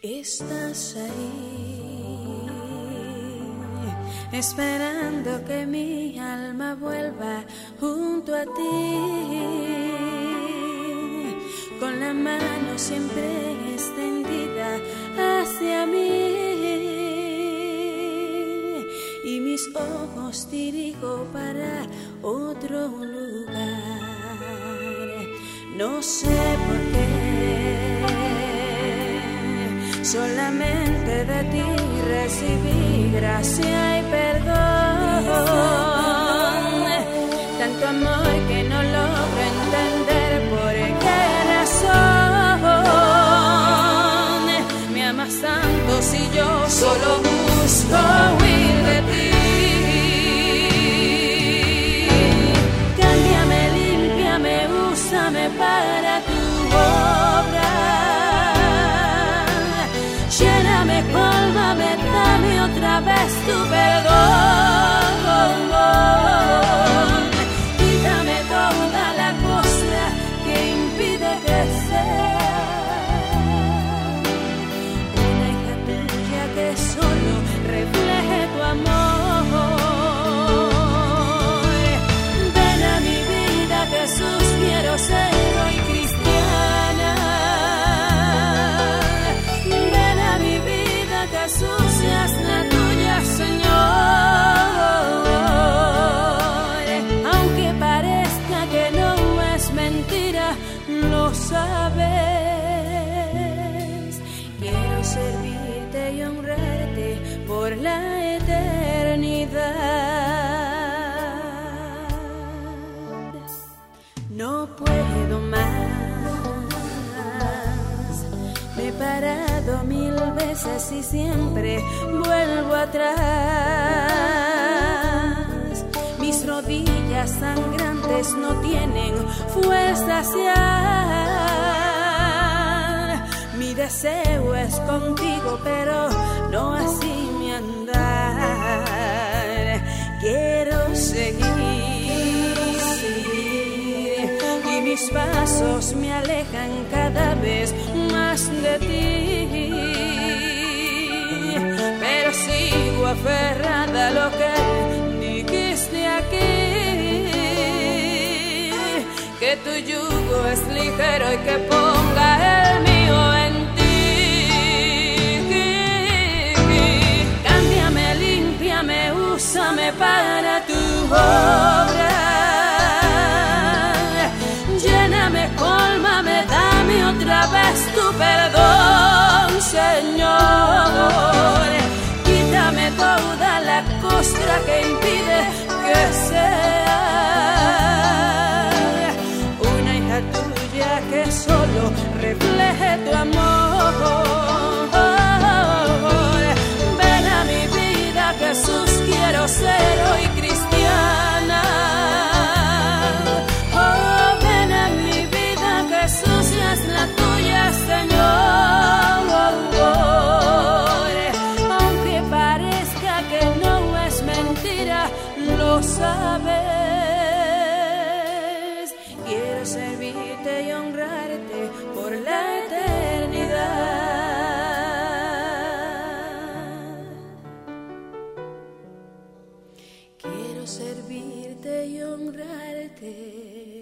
Estás ahí, esperando que mi alma vuelva junto a ti, con la mano siempre extendida hacia mí, y mis ojos dirijo para otro lugar. No sé por qué, solamente de ti recibí gracia y perdón. Tanto amor que no logro entender por qué razón me amas tanto si yo solo busco huir de ti. Cámbiame, límpiame, úsame para tu obra. Lléname, cólmame, dame otra vez tu perdón. Quítame toda la cosa que impide que sea una hija tuya que solo refleje tu amor. Ven a mi vida, Jesús, quiero ser hoy cristiana. Jesús, seas la tuya, Señor. Aunque parezca que no es mentira, lo sabes. Quiero servirte y honrarte por la eternidad. No puedo más. Me he parado 1000 veces y siempre vuelvo atrás. Mis rodillas sangrantes no tienen fuerzas ya. Mi deseo es contigo, pero no así mi andar. Quiero seguir, y mis pasos me alejan cada vez más de ti, pero sigo aferrada a lo que dijiste aquí, que tu yugo es ligero y que ponga el mío en ti. Cámbiame, límpiame, úsame para tu obra. Lléname, cólmame, dame otra vez tu perdón, Señor. Quítame toda la costra que impide que sea una hija tuya que solo refleje tu amor. Ven a mi vida, Jesús, quiero ser hoy cristiana. Jesús, seas la tuya, Señor. Aunque parezca que no es mentira, lo sabes. Quiero servirte y honrarte por la eternidad. Quiero servirte y honrarte